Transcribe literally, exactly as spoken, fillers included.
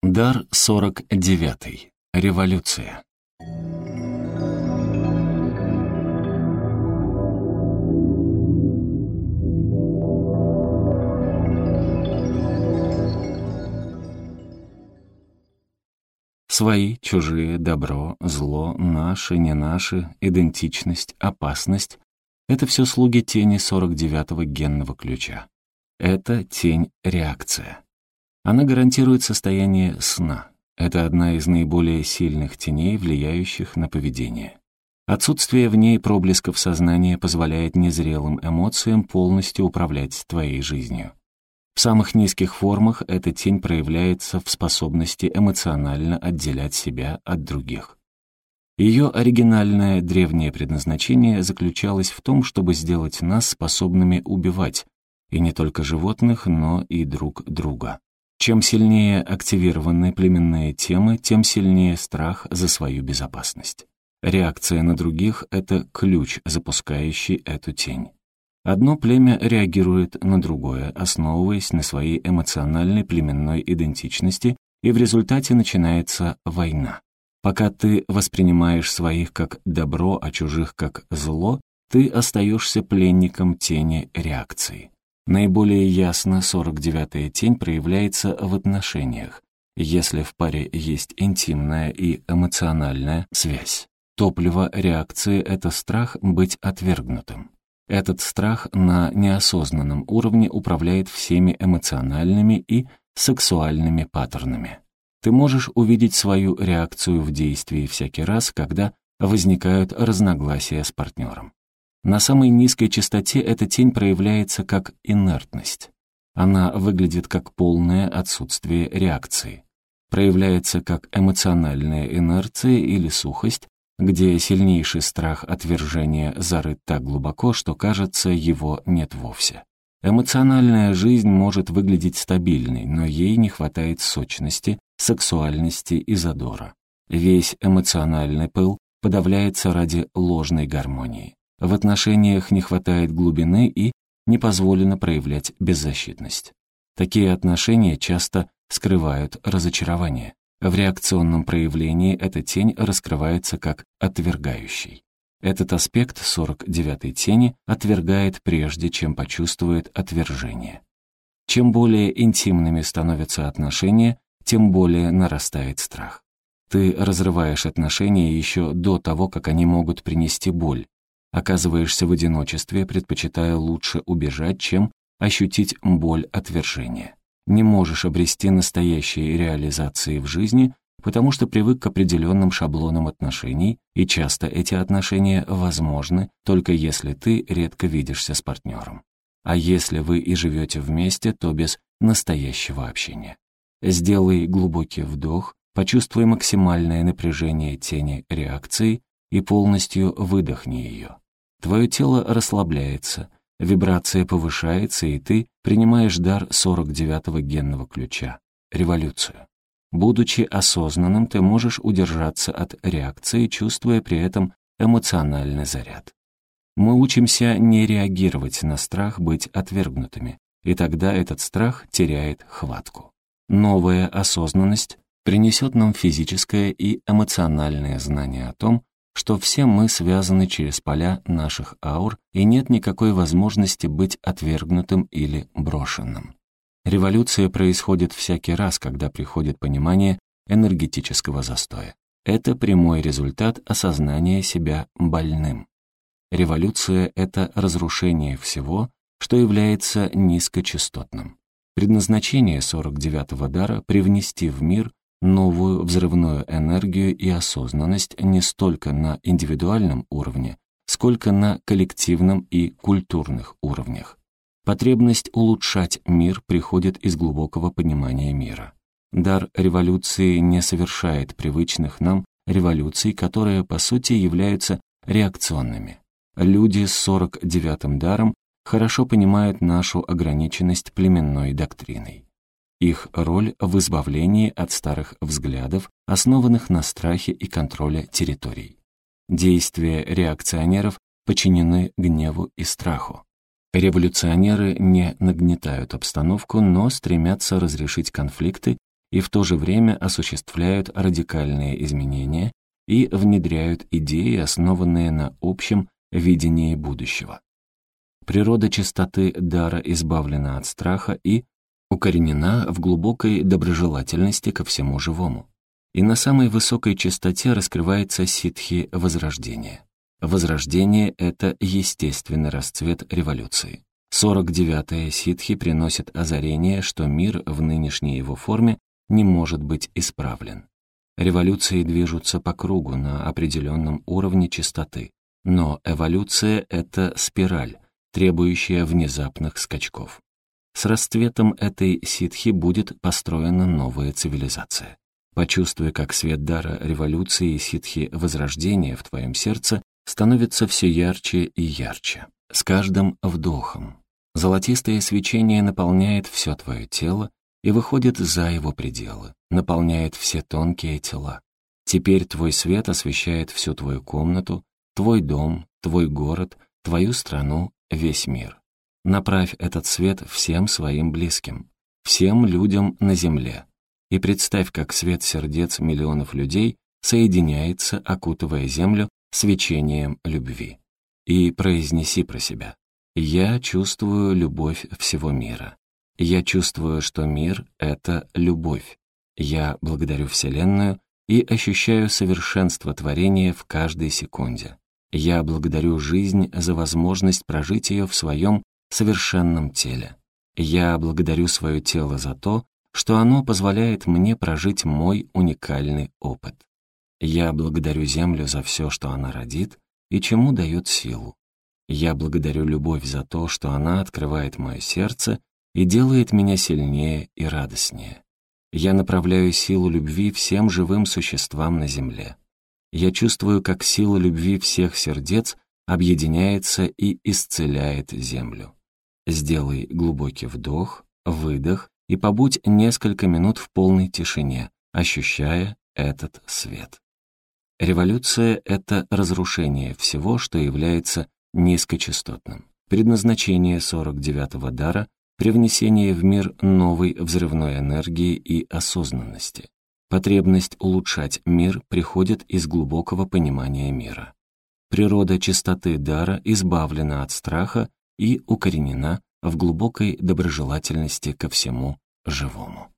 Дар сорок девятый. Революция. Свои, чужие, добро, зло, наши, не наши, идентичность, опасность — это все слуги тени сорок девятого генного ключа. Это тень-реакция. Она гарантирует состояние сна. Это одна из наиболее сильных теней, влияющих на поведение. Отсутствие в ней проблесков сознания позволяет незрелым эмоциям полностью управлять твоей жизнью. В самых низких формах эта тень проявляется в способности эмоционально отделять себя от других. Ее оригинальное древнее предназначение заключалось в том, чтобы сделать нас способными убивать, и не только животных, но и друг друга. Чем сильнее активированы племенные темы, тем сильнее страх за свою безопасность. Реакция на других — это ключ, запускающий эту тень. Одно племя реагирует на другое, основываясь на своей эмоциональной племенной идентичности, и в результате начинается война. Пока ты воспринимаешь своих как добро, а чужих как зло, ты остаешься пленником тени реакции. Наиболее ясно сорок девятая тень проявляется в отношениях, если в паре есть интимная и эмоциональная связь. Топливо реакции — это страх быть отвергнутым. Этот страх на неосознанном уровне управляет всеми эмоциональными и сексуальными паттернами. Ты можешь увидеть свою реакцию в действии всякий раз, когда возникают разногласия с партнером. На самой низкой частоте эта тень проявляется как инертность. Она выглядит как полное отсутствие реакции. Проявляется как эмоциональная инерция или сухость, где сильнейший страх отвержения зарыт так глубоко, что, кажется, его нет вовсе. Эмоциональная жизнь может выглядеть стабильной, но ей не хватает сочности, сексуальности и задора. Весь эмоциональный пыл подавляется ради ложной гармонии. В отношениях не хватает глубины и не позволено проявлять беззащитность. Такие отношения часто скрывают разочарование. В реакционном проявлении эта тень раскрывается как отвергающий. Этот аспект сорок девятой тени отвергает прежде, чем почувствует отвержение. Чем более интимными становятся отношения, тем более нарастает страх. Ты разрываешь отношения еще до того, как они могут принести боль. Оказываешься в одиночестве, предпочитая лучше убежать, чем ощутить боль отвержения. Не можешь обрести настоящей реализации в жизни, потому что привык к определенным шаблонам отношений, и часто эти отношения возможны, только если ты редко видишься с партнером. А если вы и живете вместе, то без настоящего общения. Сделай глубокий вдох, почувствуй максимальное напряжение тени реакции и полностью выдохни ее. Твое тело расслабляется, вибрация повышается, и ты принимаешь дар сорок девятого генного ключа — революцию. Будучи осознанным, ты можешь удержаться от реакции, чувствуя при этом эмоциональный заряд. Мы учимся не реагировать на страх быть отвергнутыми, и тогда этот страх теряет хватку. Новая осознанность принесет нам физическое и эмоциональное знание о том, что все мы связаны через поля наших аур, и нет никакой возможности быть отвергнутым или брошенным. Революция происходит всякий раз, когда приходит понимание энергетического застоя. Это прямой результат осознания себя больным. Революция — это разрушение всего, что является низкочастотным. Предназначение сорок девятого дара — привнести в мир новую взрывную энергию и осознанность не столько на индивидуальном уровне, сколько на коллективном и культурных уровнях. Потребность улучшать мир приходит из глубокого понимания мира. Дар революции не совершает привычных нам революций, которые, по сути, являются реакционными. Люди с сорок девятым даром хорошо понимают нашу ограниченность племенной доктриной. Их роль в избавлении от старых взглядов, основанных на страхе и контроле территорий. Действия реакционеров подчинены гневу и страху. Революционеры не нагнетают обстановку, но стремятся разрешить конфликты и в то же время осуществляют радикальные изменения и внедряют идеи, основанные на общем видении будущего. Природа чистоты дара избавлена от страха и укоренена в глубокой доброжелательности ко всему живому. И на самой высокой чистоте раскрывается ситхи возрождения. Возрождение — это естественный расцвет революции. сорок девятая ситхи приносит озарение, что мир в нынешней его форме не может быть исправлен. Революции движутся по кругу на определенном уровне чистоты, но эволюция — это спираль, требующая внезапных скачков. С расцветом этой ситхи будет построена новая цивилизация. Почувствуй, как свет дара революции и ситхи возрождения в твоем сердце становится все ярче и ярче. С каждым вдохом золотистое свечение наполняет все твое тело и выходит за его пределы, наполняет все тонкие тела. Теперь твой свет освещает всю твою комнату, твой дом, твой город, твою страну, весь мир. Направь этот свет всем своим близким, всем людям на земле. И представь, как свет сердец миллионов людей соединяется, окутывая землю свечением любви. И произнеси про себя: «Я чувствую любовь всего мира. Я чувствую, что мир — это любовь. Я благодарю Вселенную и ощущаю совершенство творения в каждой секунде. Я благодарю жизнь за возможность прожить ее в своем совершенном теле. Я благодарю свое тело за то, что оно позволяет мне прожить мой уникальный опыт. Я благодарю Землю за все, что она родит и чему дает силу. Я благодарю любовь за то, что она открывает мое сердце и делает меня сильнее и радостнее. Я направляю силу любви всем живым существам на Земле. Я чувствую, как сила любви всех сердец объединяется и исцеляет Землю. Сделай глубокий вдох, выдох и побудь несколько минут в полной тишине, ощущая этот свет. Революция — это разрушение всего, что является низкочастотным. Предназначение сорок девятого дара — привнесение в мир новой взрывной энергии и осознанности. Потребность улучшать мир приходит из глубокого понимания мира. Природа чистоты дара избавлена от страха и укоренена в глубокой доброжелательности ко всему живому.